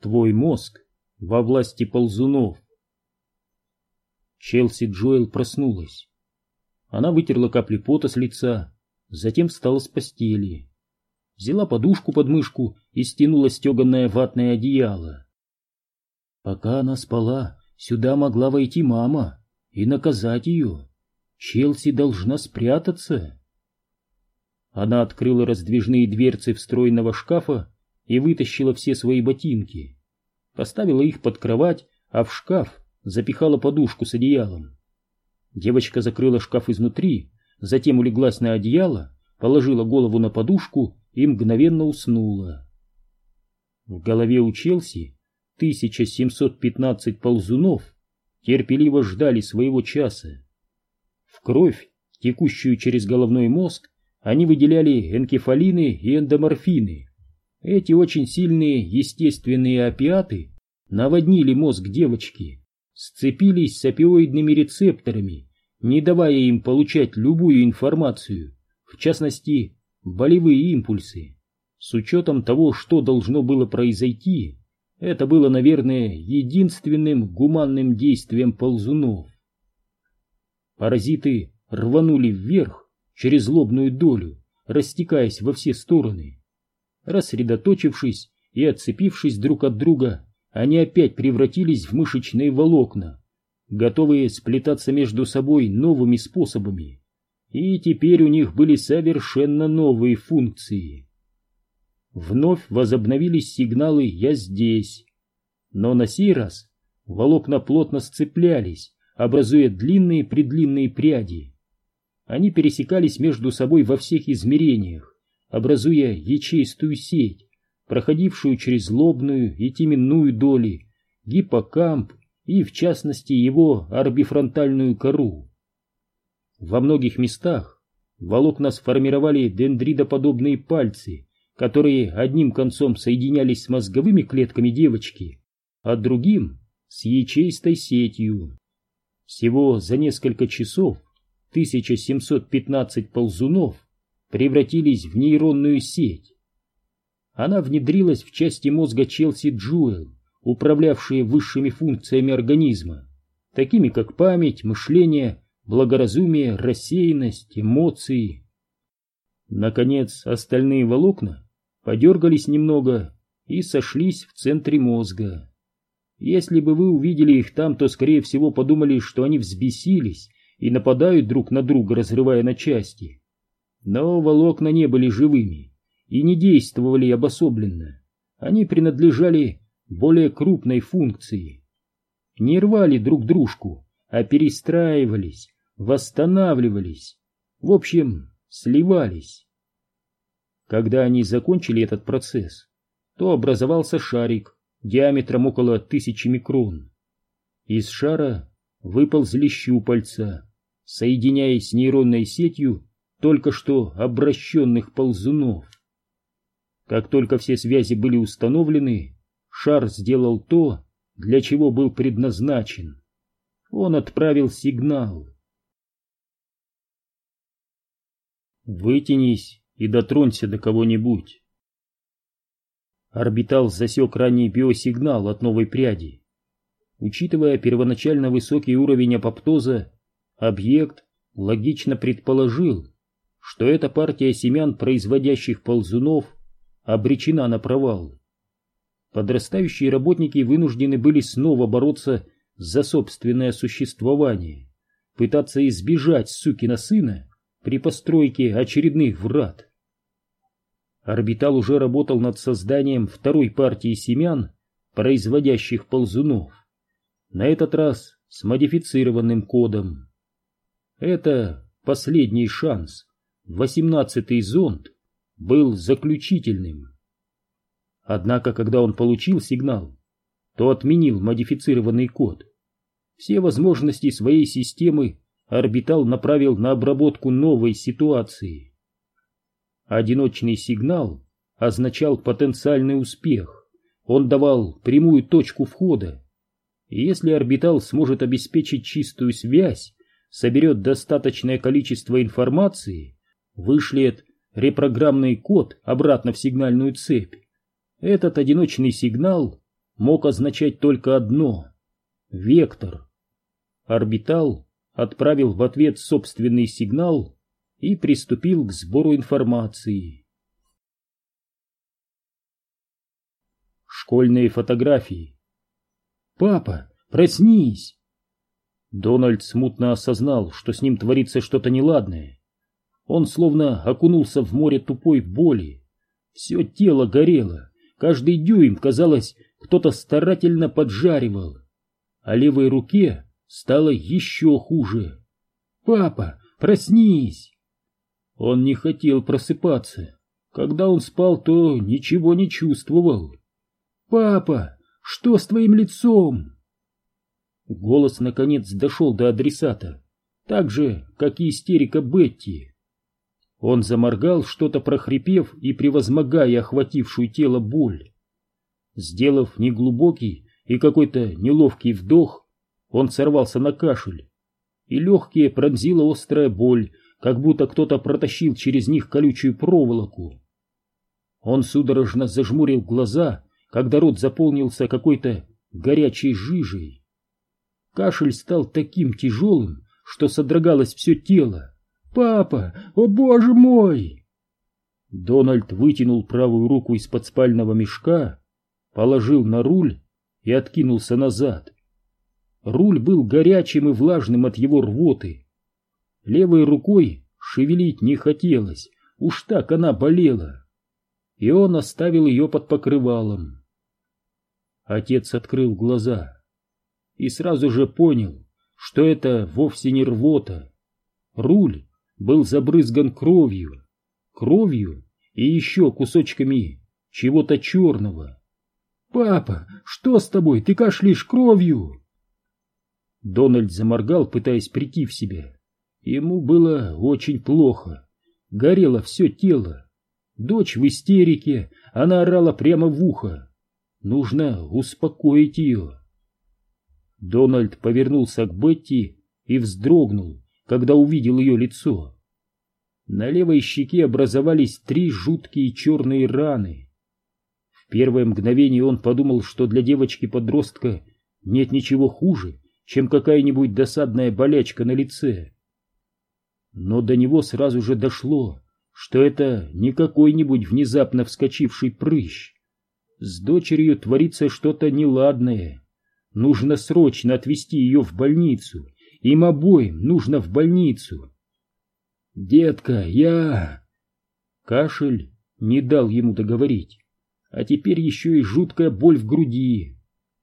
Твой мозг во власти ползунов. Челси Джоэл проснулась. Она вытерла капли пота с лица, затем встала с постели. Взяла подушку под мышку и стянула стеганое ватное одеяло. Пока она спала, сюда могла войти мама и наказать ее. Челси должна спрятаться. Она открыла раздвижные дверцы встроенного шкафа и вытащила все свои ботинки. Поставила их под кровать, а в шкаф запихала подушку с одеялом. Девочка закрыла шкаф изнутри, затем улеглась на одеяло, положила голову на подушку и мгновенно уснула. В голове у Челси 1715 ползунов терпеливо ждали своего часа. В кровь, текущую через головной мозг, они выделяли энкефалины и эндоморфины. Эти очень сильные естественные опиаты наводнили мозг девочки, сцепились с опиоидными рецепторами, не давая им получать любую информацию, в частности, болевые импульсы. С учетом того, что должно было произойти, это было, наверное, единственным гуманным действием ползунов. Паразиты рванули вверх через лобную долю, растекаясь во все стороны. Рассредоточившись и отцепившись друг от друга, они опять превратились в мышечные волокна, готовые сплетаться между собой новыми способами. И теперь у них были совершенно новые функции. Вновь возобновились сигналы «Я здесь». Но на сей раз волокна плотно сцеплялись, образуя длинные-предлинные пряди. Они пересекались между собой во всех измерениях, образуя ячеистую сеть, проходившую через лобную и теменную доли, гиппокамп и, в частности, его орбифронтальную кору. Во многих местах волокна сформировали дендридоподобные пальцы, которые одним концом соединялись с мозговыми клетками девочки, а другим — с ячеистой сетью. Всего за несколько часов 1715 ползунов превратились в нейронную сеть. Она внедрилась в части мозга Челси Джоэл, управлявшие высшими функциями организма, такими как память, мышление, благоразумие, рассеянность, эмоции. Наконец, остальные волокна подергались немного и сошлись в центре мозга. Если бы вы увидели их там, то, скорее всего, подумали, что они взбесились и нападают друг на друга, разрывая на части. Но волокна не были живыми и не действовали обособленно. Они принадлежали более крупной функции. Не рвали друг дружку, а перестраивались, восстанавливались, в общем, сливались. Когда они закончили этот процесс, то образовался шарик диаметром около 1000 микрон. Из шара выползли щупальца, соединяясь с нейронной сетью только что обращенных ползунов. Как только все связи были установлены, шар сделал то, для чего был предназначен. Он отправил сигнал. Вытянись и дотронься до кого-нибудь. Орбитал засек ранний биосигнал от новой пряди. Учитывая первоначально высокий уровень апоптоза, объект логично предположил, что эта партия семян, производящих ползунов, обречена на провал. Подрастающие работники вынуждены были снова бороться за собственное существование, пытаться избежать сукина сына при постройке очередных врат. Орбитал уже работал над созданием второй партии семян, производящих ползунов, на этот раз с модифицированным кодом. Это последний шанс. 18-й зонд был заключительным. Однако, когда он получил сигнал, то отменил модифицированный код. Все возможности своей системы орбитал направил на обработку новой ситуации. Одиночный сигнал означал потенциальный успех. Он давал прямую точку входа. И если орбитал сможет обеспечить чистую связь, соберет достаточное количество информации, вышлет репрограммный код обратно в сигнальную цепь, этот одиночный сигнал мог означать только одно — вектор. Орбитал отправил в ответ собственный сигнал и приступил к сбору информации. Школьные фотографии. «Папа, проснись!» Дональд смутно осознал, что с ним творится что-то неладное. Он словно окунулся в море тупой боли. Все тело горело, каждый дюйм, казалось, кто-то старательно поджаривал. А левой руке стало еще хуже. «Папа, проснись!» Он не хотел просыпаться. Когда он спал, то ничего не чувствовал. «Папа, что с твоим лицом?» Голос наконец дошел до адресата, так же, как и истерика Бетти. Он заморгал, что-то прохрипев и превозмогая охватившую тело боль. Сделав неглубокий и какой-то неловкий вдох, он сорвался на кашель, и легкие пронзила острая боль, как будто кто-то протащил через них колючую проволоку. Он судорожно зажмурил глаза, когда рот заполнился какой-то горячей жижей. Кашель стал таким тяжелым, что содрогалось все тело. «Папа! О, боже мой!» Дональд вытянул правую руку из-под спального мешка, положил на руль и откинулся назад. Руль был горячим и влажным от его рвоты. Левой рукой шевелить не хотелось, уж так она болела. И он оставил ее под покрывалом. Отец открыл глаза и сразу же понял, что это вовсе не рвота. Руль был забрызган кровью и еще кусочками чего-то черного. «Папа, что с тобой? Ты кашляешь кровью!» Дональд заморгал, пытаясь прийти в себя. Ему было очень плохо. Горело все тело. Дочь в истерике, она орала прямо в ухо. Нужно успокоить ее. Дональд повернулся к Бетти и вздрогнул, когда увидел ее лицо. На левой щеке образовались 3 жуткие черные раны. В первое мгновение он подумал, что для девочки-подростка нет ничего хуже, чем какая-нибудь досадная болячка на лице. Но до него сразу же дошло, что это не какой-нибудь внезапно вскочивший прыщ. С дочерью творится что-то неладное. Нужно срочно отвезти ее в больницу. Им обоим нужно в больницу. «Детка, я...» Кашель не дал ему договорить, а теперь еще и жуткая боль в груди.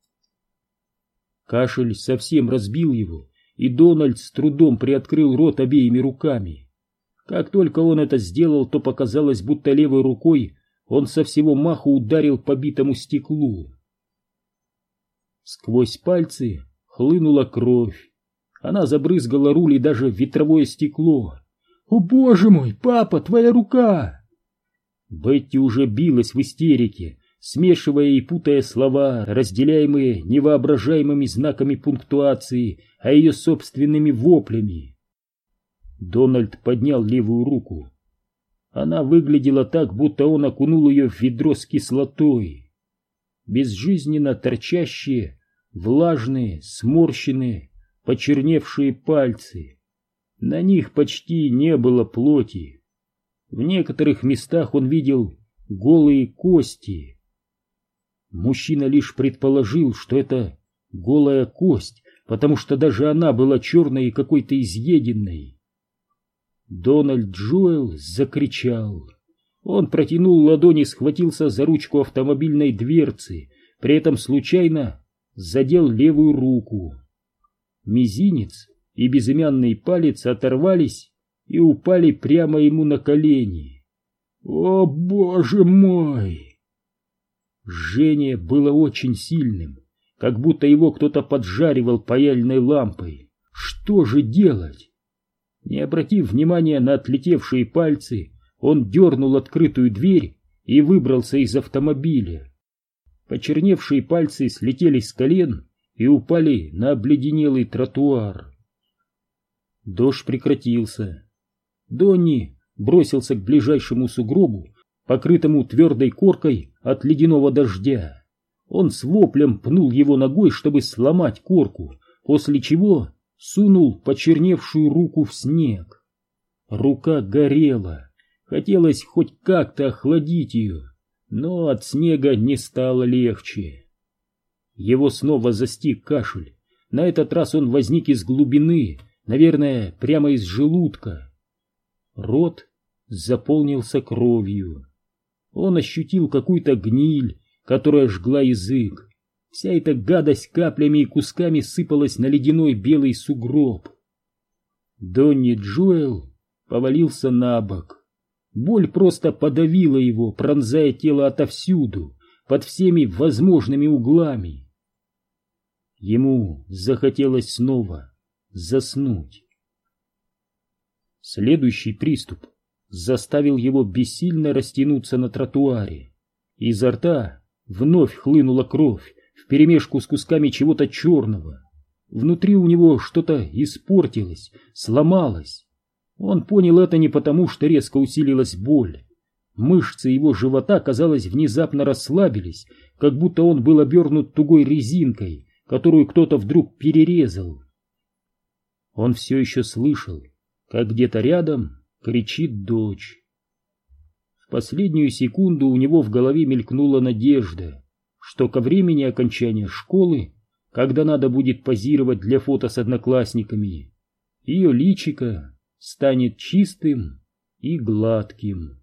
Кашель совсем разбил его, и Дональд с трудом приоткрыл рот обеими руками. Как только он это сделал, то показалось, будто левой рукой он со всего маху ударил по битому стеклу. Сквозь пальцы хлынула кровь. Она забрызгала руль и даже ветровое стекло. «О, боже мой, папа, твоя рука!» Бетти уже билась в истерике, смешивая и путая слова, разделяемые невоображаемыми знаками пунктуации, а ее собственными воплями. Дональд поднял левую руку. Она выглядела так, будто он окунул ее в ведро с кислотой. Безжизненно торчащие, влажные, сморщенные, почерневшие пальцы. На них почти не было плоти. В некоторых местах он видел голые кости. Мужчина лишь предположил, что это голая кость, потому что даже она была черной и какой-то изъеденной. Дональд Джоэл закричал. Он протянул ладони и схватился за ручку автомобильной дверцы, при этом случайно задел левую руку. Мизинец и безымянный палец оторвались и упали прямо ему на колени. «О, боже мой!» Жжение было очень сильным, как будто его кто-то поджаривал паяльной лампой. Что же делать? Не обратив внимания на отлетевшие пальцы, он дернул открытую дверь и выбрался из автомобиля. Почерневшие пальцы слетели с колен и упали на обледенелый тротуар. Дождь прекратился. Донни бросился к ближайшему сугробу, покрытому твердой коркой от ледяного дождя. Он с воплем пнул его ногой, чтобы сломать корку, после чего сунул почерневшую руку в снег. Рука горела, хотелось хоть как-то охладить ее, но от снега не стало легче. Его снова застиг кашель. На этот раз он возник из глубины, наверное, прямо из желудка. Рот заполнился кровью. Он ощутил какую-то гниль, которая жгла язык. Вся эта гадость каплями и кусками сыпалась на ледяной белый сугроб. Донни Джоэл повалился на бок. Боль просто подавила его, пронзая тело отовсюду, под всеми возможными углами. Ему захотелось снова заснуть. Следующий приступ заставил его бессильно растянуться на тротуаре. Изо рта вновь хлынула кровь вперемешку с кусками чего-то черного. Внутри у него что-то испортилось, сломалось. Он понял это не потому, что резко усилилась боль. Мышцы его живота, казалось, внезапно расслабились, как будто он был обернут тугой резинкой, которую кто-то вдруг перерезал. Он все еще слышал, как где-то рядом кричит дочь. В последнюю секунду у него в голове мелькнула надежда, что ко времени окончания школы, когда надо будет позировать для фото с одноклассниками, ее личико станет чистым и гладким.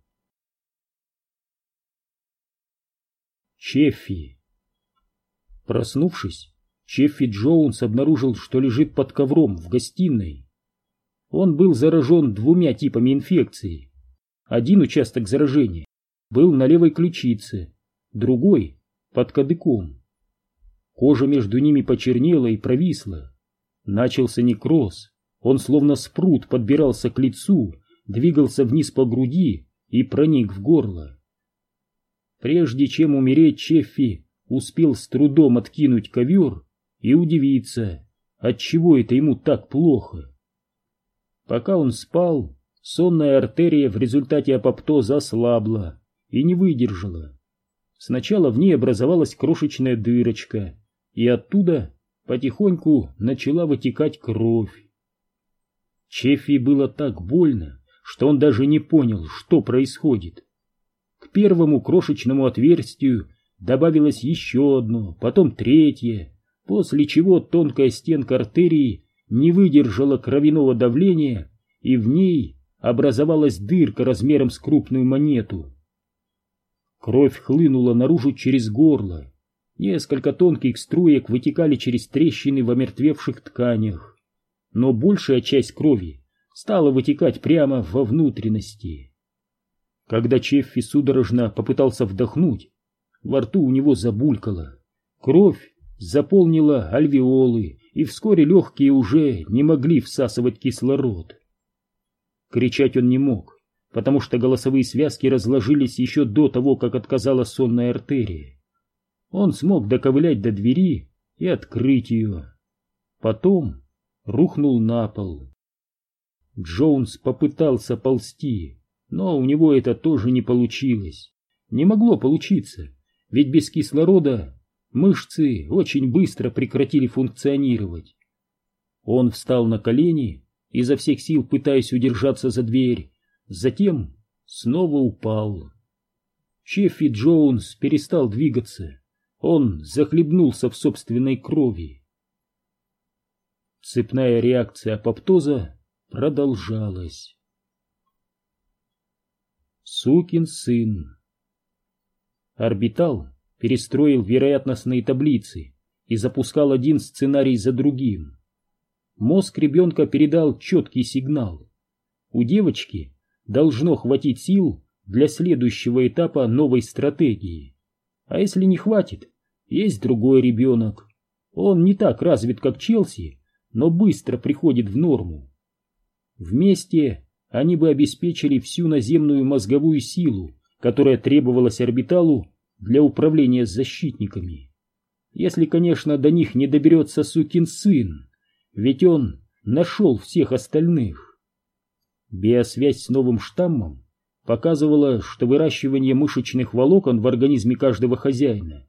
Чеффи. Проснувшись, Чеффи Джоунс обнаружил, что лежит под ковром в гостиной. Он был заражен 2 типами инфекции. Один участок заражения был на левой ключице, другой — под кадыком. Кожа между ними почернела и провисла. Начался некроз. Он словно спрут подбирался к лицу, двигался вниз по груди и проник в горло. Прежде чем умереть, Чеффи успел с трудом откинуть ковер и удивиться, отчего это ему так плохо. Пока он спал, сонная артерия в результате апоптоза ослабла и не выдержала. Сначала в ней образовалась крошечная дырочка, и оттуда потихоньку начала вытекать кровь. Чеффи было так больно, что он даже не понял, что происходит. К первому крошечному отверстию добавилось еще одно, потом третье, после чего тонкая стенка артерии не выдержала кровяного давления, и в ней образовалась дырка размером с крупную монету. Кровь хлынула наружу через горло. Несколько тонких струек вытекали через трещины в омертвевших тканях. Но большая часть крови стала вытекать прямо во внутренности. Когда Чеффи судорожно попытался вдохнуть, во рту у него забулькало. Кровь заполнила альвеолы, и вскоре легкие уже не могли всасывать кислород. Кричать он не мог, потому что голосовые связки разложились еще до того, как отказала сонная артерия. Он смог доковылять до двери и открыть ее. Потом рухнул на пол. Джоунс попытался ползти, но у него это тоже не получилось. Не могло получиться, ведь без кислорода мышцы очень быстро прекратили функционировать. Он встал на колени, изо всех сил пытаясь удержаться за дверь, затем снова упал. Чеффи Джоунс перестал двигаться. Он захлебнулся в собственной крови. Цепная реакция апоптоза продолжалась. Сукин сын. Орбитал перестроил вероятностные таблицы и запускал один сценарий за другим. Мозг ребенка передал четкий сигнал. У девочки должно хватить сил для следующего этапа новой стратегии. А если не хватит, есть другой ребенок. Он не так развит, как Челси, но быстро приходит в норму. Вместе они бы обеспечили всю наземную мозговую силу, которая требовалась орбиталу для управления защитниками. Если, конечно, до них не доберется сукин сын, ведь он нашел всех остальных. Биосвязь с новым штаммом показывала, что выращивание мышечных волокон в организме каждого хозяина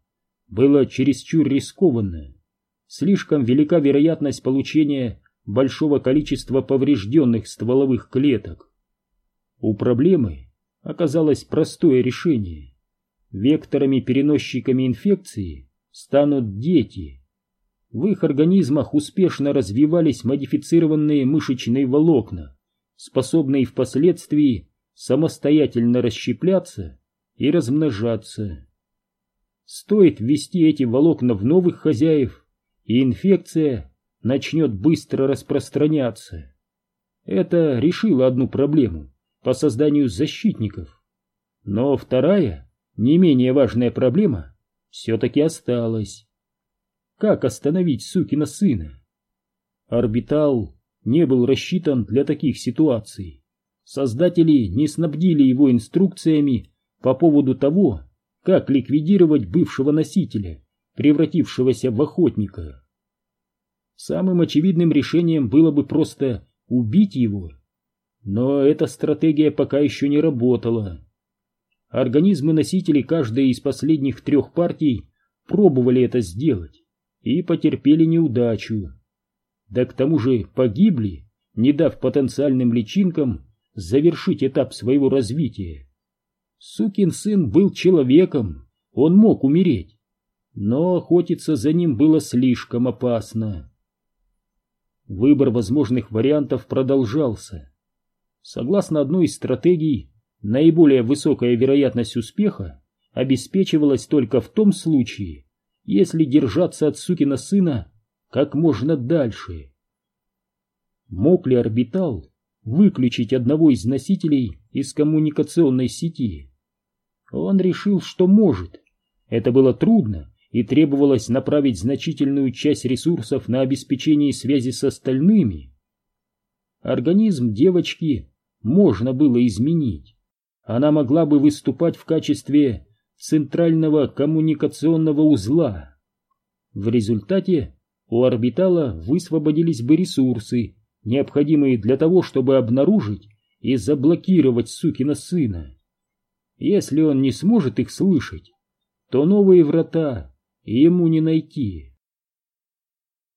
было чересчур рискованно. Слишком велика вероятность получения большого количества поврежденных стволовых клеток. У проблемы оказалось простое решение. Векторами-переносчиками инфекции станут дети. В их организмах успешно развивались модифицированные мышечные волокна, способные впоследствии самостоятельно расщепляться и размножаться. Стоит ввести эти волокна в новых хозяев, и инфекция начнет быстро распространяться. Это решило одну проблему по созданию защитников. Но вторая, не менее важная проблема, все-таки осталась. Как остановить сукина сына? Орбитал не был рассчитан для таких ситуаций. Создатели не снабдили его инструкциями по поводу того, как ликвидировать бывшего носителя, превратившегося в охотника. Самым очевидным решением было бы просто убить его. Но эта стратегия пока еще не работала. Организмы носителей каждой из последних 3 партий пробовали это сделать и потерпели неудачу. Да к тому же погибли, не дав потенциальным личинкам завершить этап своего развития. Сукин сын был человеком, он мог умереть, но охотиться за ним было слишком опасно. Выбор возможных вариантов продолжался. Согласно одной из стратегий, наиболее высокая вероятность успеха обеспечивалась только в том случае, если держаться от сукина сына как можно дальше. Мог ли орбитал выключить одного из носителей из коммуникационной сети? Он решил, что может. Это было трудно, и требовалось направить значительную часть ресурсов на обеспечение связи с остальными. Организм девочки можно было изменить. Она могла бы выступать в качестве центрального коммуникационного узла. В результате у орбитала высвободились бы ресурсы, необходимые для того, чтобы обнаружить и заблокировать сукина сына. Если он не сможет их слышать, то новые врата ему не найти.